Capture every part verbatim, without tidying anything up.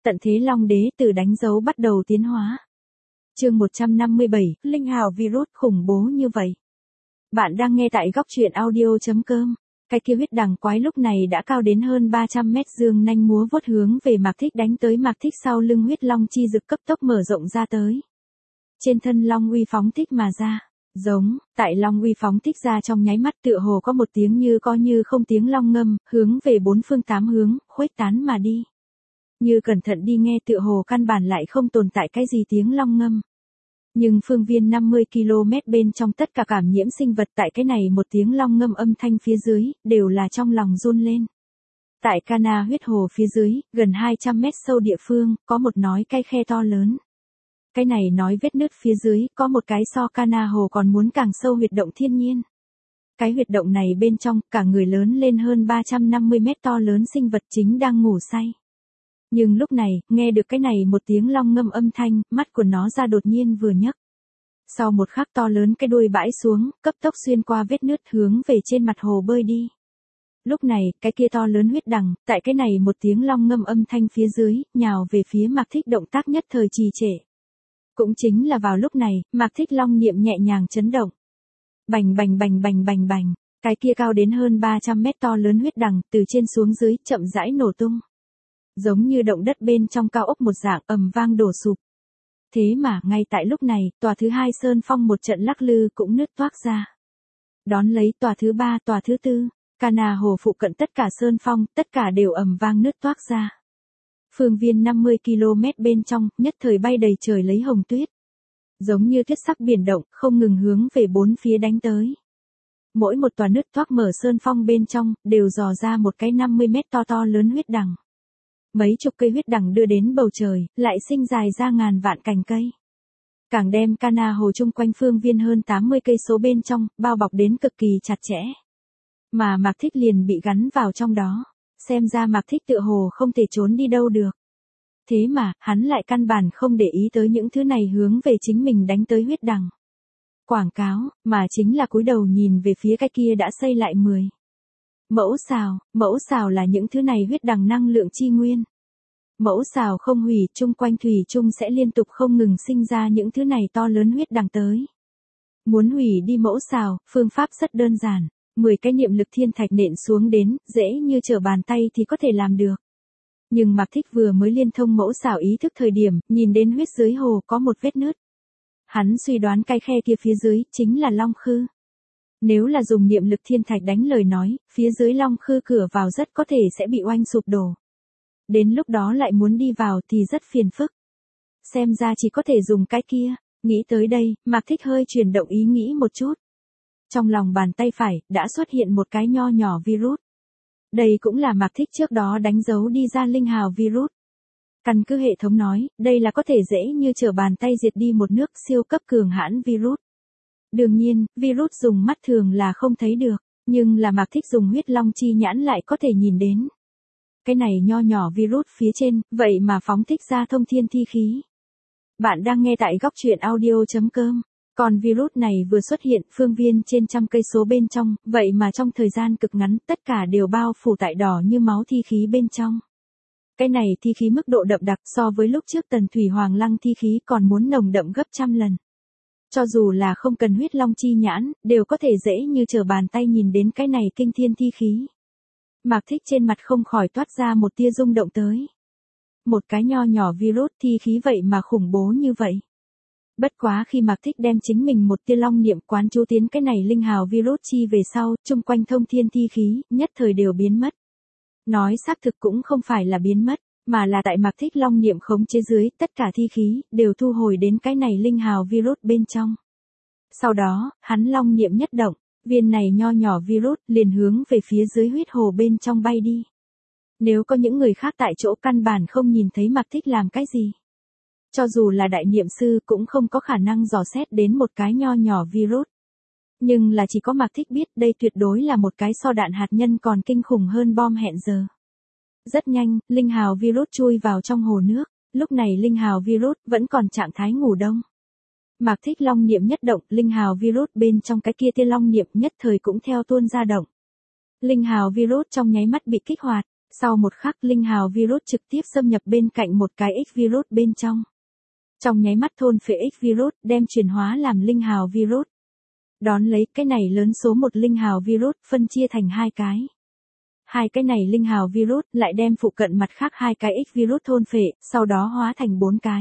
Tận thế Long Đế từ đánh dấu bắt đầu tiến hóa. Chương một trăm năm mươi bảy, Linh hào virus khủng bố như vậy. Bạn đang nghe tại góc truyện audio chấm com. Cái kia huyết đằng quái lúc này đã cao đến hơn ba trăm mét, dương nanh múa vuốt hướng về Mạc Thích đánh tới. Mạc Thích sau lưng huyết long chi dực cấp tốc mở rộng ra tới. Trên thân long uy phóng thích mà ra. Giống, tại long uy phóng thích ra trong nháy mắt tựa hồ có một tiếng như có như không tiếng long ngâm, hướng về bốn phương tám hướng, khuếch tán mà đi. Như cẩn thận đi nghe tựa hồ căn bản lại không tồn tại cái gì tiếng long ngâm. Nhưng phương viên năm mươi ki lô mét bên trong tất cả cảm nhiễm sinh vật tại cái này một tiếng long ngâm âm thanh phía dưới, đều là trong lòng run lên. Tại Cana huyết hồ phía dưới, gần hai trăm mét sâu địa phương, có một nói cái khe to lớn. Cái này nói vết nứt phía dưới, có một cái so Cana hồ còn muốn càng sâu huyệt động thiên nhiên. Cái huyệt động này bên trong, cả người lớn lên hơn ba trăm năm mươi mét to lớn sinh vật chính đang ngủ say. Nhưng lúc này, nghe được cái này một tiếng long ngâm âm thanh, mắt của nó ra đột nhiên vừa nhấc. Sau một khắc to lớn cái đuôi bãi xuống, cấp tốc xuyên qua vết nứt hướng về trên mặt hồ bơi đi. Lúc này, cái kia to lớn huyết đằng, tại cái này một tiếng long ngâm âm thanh phía dưới, nhào về phía Mạc Thích, động tác nhất thời trì trệ. Cũng chính là vào lúc này, Mạc Thích long niệm nhẹ nhàng chấn động. Bành bành bành bành bành bành, cái kia cao đến hơn ba trăm mét to lớn huyết đằng, từ trên xuống dưới, chậm rãi nổ tung. Giống như động đất bên trong cao ốc một dạng ầm vang đổ sụp. Thế mà, ngay tại lúc này, tòa thứ hai sơn phong một trận lắc lư cũng nứt toác ra. Đón lấy tòa thứ ba, tòa thứ tư, Cana hồ phụ cận tất cả sơn phong, tất cả đều ầm vang nứt toác ra. Phương viên năm mươi ki lô mét bên trong, nhất thời bay đầy trời lấy hồng tuyết. Giống như tuyết sắc biển động, không ngừng hướng về bốn phía đánh tới. Mỗi một tòa nứt toác mở sơn phong bên trong, đều dò ra một cái năm mươi mét to to lớn huyết đằng. Mấy chục cây huyết đằng đưa đến bầu trời, lại sinh dài ra ngàn vạn cành cây. Càng đem Cana hồ chung quanh phương viên hơn tám mươi cây số bên trong, bao bọc đến cực kỳ chặt chẽ. Mà Mạc Thích liền bị gắn vào trong đó. Xem ra Mạc Thích tựa hồ không thể trốn đi đâu được. Thế mà, hắn lại căn bản không để ý tới những thứ này hướng về chính mình đánh tới huyết đằng. Quảng cáo, mà chính là cúi đầu nhìn về phía cái kia đã xây lại mười. Mẫu xào, mẫu xào là những thứ này huyết đằng năng lượng chi nguyên. Mẫu xào không hủy, chung quanh thủy chung sẽ liên tục không ngừng sinh ra những thứ này to lớn huyết đằng tới. Muốn hủy đi mẫu xào, phương pháp rất đơn giản. mười cái niệm lực thiên thạch nện xuống đến, dễ như trở bàn tay thì có thể làm được. Nhưng Mạc Thích vừa mới liên thông mẫu xào ý thức thời điểm, nhìn đến huyết dưới hồ có một vết nứt. Hắn suy đoán cái khe kia phía dưới, chính là Long Khư. Nếu là dùng niệm lực thiên thạch đánh lời nói, phía dưới Long Khư cửa vào rất có thể sẽ bị oanh sụp đổ. Đến lúc đó lại muốn đi vào thì rất phiền phức. Xem ra chỉ có thể dùng cái kia. Nghĩ tới đây, Mạc Thích hơi chuyển động ý nghĩ một chút. Trong lòng bàn tay phải, đã xuất hiện một cái nho nhỏ virus. Đây cũng là Mạc Thích trước đó đánh dấu đi ra linh hào virus. Căn cứ hệ thống nói, đây là có thể dễ như trở bàn tay diệt đi một nước siêu cấp cường hãn virus. Đương nhiên, virus dùng mắt thường là không thấy được, nhưng là Mạc Thích dùng huyết long chi nhãn lại có thể nhìn đến. Cái này nho nhỏ virus phía trên, vậy mà phóng thích ra thông thiên thi khí. Bạn đang nghe tại góc truyện audio chấm com. Còn virus này vừa xuất hiện phương viên trên trăm cây số bên trong, vậy mà trong thời gian cực ngắn tất cả đều bao phủ tại đỏ như máu thi khí bên trong. Cái này thi khí mức độ đậm đặc so với lúc trước Tần Thủy Hoàng Lăng thi khí còn muốn nồng đậm gấp trăm lần. Cho dù là không cần huyết long chi nhãn, đều có thể dễ như trở bàn tay nhìn đến cái này kinh thiên thi khí. Mạc Thích trên mặt không khỏi toát ra một tia rung động tới. Một cái nho nhỏ virus thi khí vậy mà khủng bố như vậy. Bất quá khi Mạc Thích đem chính mình một tia long niệm quán chú tiến cái này linh hào virus chi về sau, chung quanh thông thiên thi khí, nhất thời đều biến mất. Nói xác thực cũng không phải là biến mất, mà là tại Mạc Thích long niệm khống chế dưới, tất cả thi khí, đều thu hồi đến cái này linh hào virus bên trong. Sau đó, hắn long niệm nhất động, viên này nho nhỏ virus liền hướng về phía dưới huyết hồ bên trong bay đi. Nếu có những người khác tại chỗ căn bản không nhìn thấy Mạc Thích làm cái gì. Cho dù là đại niệm sư cũng không có khả năng dò xét đến một cái nho nhỏ virus. Nhưng là chỉ có Mạc Thích biết đây tuyệt đối là một cái so đạn hạt nhân còn kinh khủng hơn bom hẹn giờ. Rất nhanh, linh hào virus chui vào trong hồ nước, lúc này linh hào virus vẫn còn trạng thái ngủ đông. Mạc Thích long niệm nhất động, linh hào virus bên trong cái kia tia long niệm nhất thời cũng theo tuôn ra động. Linh hào virus trong nháy mắt bị kích hoạt, Sau một khắc linh hào virus trực tiếp xâm nhập bên cạnh một cái X virus bên trong. Trong nháy mắt thôn phệ X virus đem chuyển hóa làm linh hào virus. Đón lấy cái này lớn số một linh hào virus phân chia thành hai cái. Hai cái này linh hào virus lại đem phụ cận mặt khác hai cái X virus thôn phệ, sau đó hóa thành bốn cái.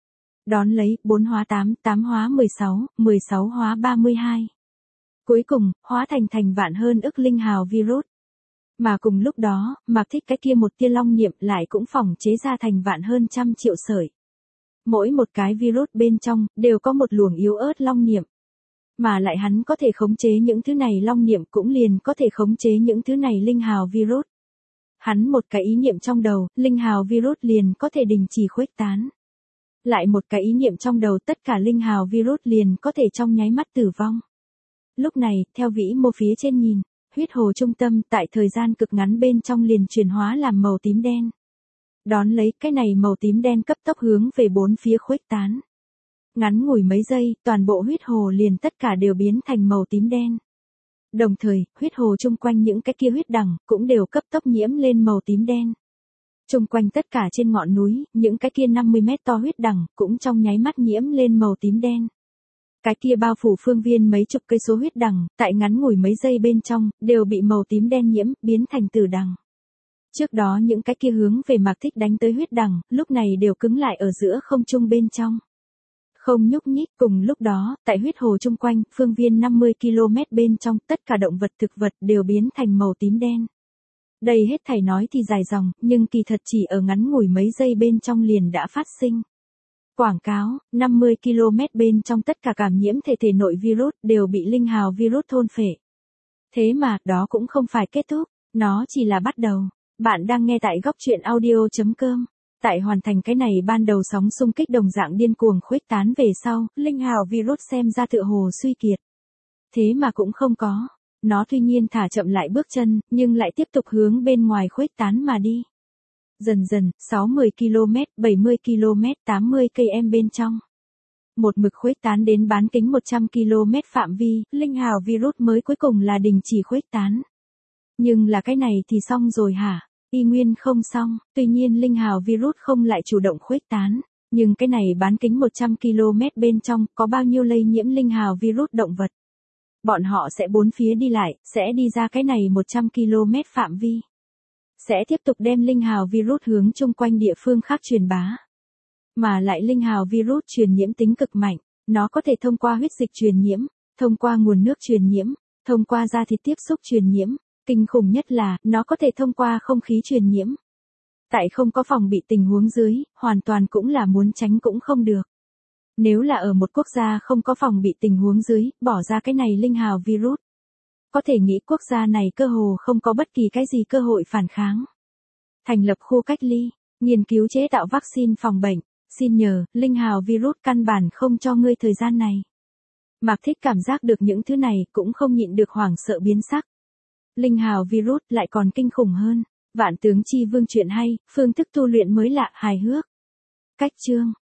Đón lấy bốn hóa tám, tám hóa mười sáu, mười sáu hóa ba mươi hai. Cuối cùng, hóa thành thành vạn hơn ức linh hào virus. Mà cùng lúc đó, Mạc Thích cái kia một tia long niệm lại cũng phỏng chế ra thành vạn hơn trăm triệu sợi. Mỗi một cái virus bên trong, đều có một luồng yếu ớt long niệm. Mà lại hắn có thể khống chế những thứ này long niệm cũng liền có thể khống chế những thứ này linh hào virus. Hắn một cái ý niệm trong đầu, linh hào virus liền có thể đình chỉ khuếch tán. Lại một cái ý niệm trong đầu tất cả linh hào virus liền có thể trong nháy mắt tử vong. Lúc này, theo vĩ mô phía trên nhìn, huyết hồ trung tâm tại thời gian cực ngắn bên trong liền chuyển hóa làm màu tím đen. Đón lấy cái này màu tím đen cấp tốc hướng về bốn phía khuếch tán. Ngắn ngủi mấy giây, toàn bộ huyết hồ liền tất cả đều biến thành màu tím đen. Đồng thời, huyết hồ chung quanh những cái kia huyết đằng cũng đều cấp tốc nhiễm lên màu tím đen. Chung quanh tất cả trên ngọn núi, những cái kia năm mươi mét to huyết đằng cũng trong nháy mắt nhiễm lên màu tím đen. Cái kia bao phủ phương viên mấy chục cây số huyết đằng, tại ngắn ngủi mấy giây bên trong, đều bị màu tím đen nhiễm, biến thành tử đằng. Trước đó những cái kia hướng về Mạc Thích đánh tới huyết đằng, lúc này đều cứng lại ở giữa không trung bên trong. Không nhúc nhích, cùng lúc đó, tại huyết hồ chung quanh, phương viên năm mươi ki lô mét bên trong, tất cả động vật thực vật đều biến thành màu tím đen. Đây hết thảy nói thì dài dòng, nhưng kỳ thật chỉ ở ngắn ngủi mấy giây bên trong liền đã phát sinh. Quảng cáo, năm mươi ki lô mét bên trong tất cả cảm nhiễm thể thể nội virus đều bị linh hào virus thôn phệ. Thế mà, đó cũng không phải kết thúc, nó chỉ là bắt đầu. Bạn đang nghe tại góc truyện audio chấm com. Tại hoàn thành cái này ban đầu sóng xung kích đồng dạng điên cuồng khuếch tán về sau, linh hào virus xem ra tựa hồ suy kiệt. Thế mà cũng không có. Nó tuy nhiên thả chậm lại bước chân, nhưng lại tiếp tục hướng bên ngoài khuếch tán mà đi. Dần dần, sáu mươi ki lô mét, bảy mươi ki lô mét, tám mươi km bên trong. Một mực khuếch tán đến bán kính một trăm ki lô mét phạm vi, linh hào virus mới cuối cùng là đình chỉ khuếch tán. Nhưng là cái này thì xong rồi hả? Y nguyên không xong, tuy nhiên linh hào virus không lại chủ động khuếch tán. Nhưng cái này bán kính một trăm ki lô mét bên trong, có bao nhiêu lây nhiễm linh hào virus động vật? Bọn họ sẽ bốn phía đi lại, sẽ đi ra cái này một trăm ki lô mét phạm vi. Sẽ tiếp tục đem linh hào virus hướng chung quanh địa phương khác truyền bá. Mà lại linh hào virus truyền nhiễm tính cực mạnh, nó có thể thông qua huyết dịch truyền nhiễm, thông qua nguồn nước truyền nhiễm, thông qua da thịt tiếp xúc truyền nhiễm, kinh khủng nhất là, nó có thể thông qua không khí truyền nhiễm. Tại không có phòng bị tình huống dưới, hoàn toàn cũng là muốn tránh cũng không được. Nếu là ở một quốc gia không có phòng bị tình huống dưới, bỏ ra cái này linh hào virus. Có thể nghĩ quốc gia này cơ hồ không có bất kỳ cái gì cơ hội phản kháng. Thành lập khu cách ly, nghiên cứu chế tạo vaccine phòng bệnh, xin nhờ, linh hào virus căn bản không cho ngươi thời gian này. Mạc Thích cảm giác được những thứ này cũng không nhịn được hoảng sợ biến sắc. Linh hào virus lại còn kinh khủng hơn. Vạn tướng chi vương chuyện hay, phương thức tu luyện mới lạ hài hước. Cách chương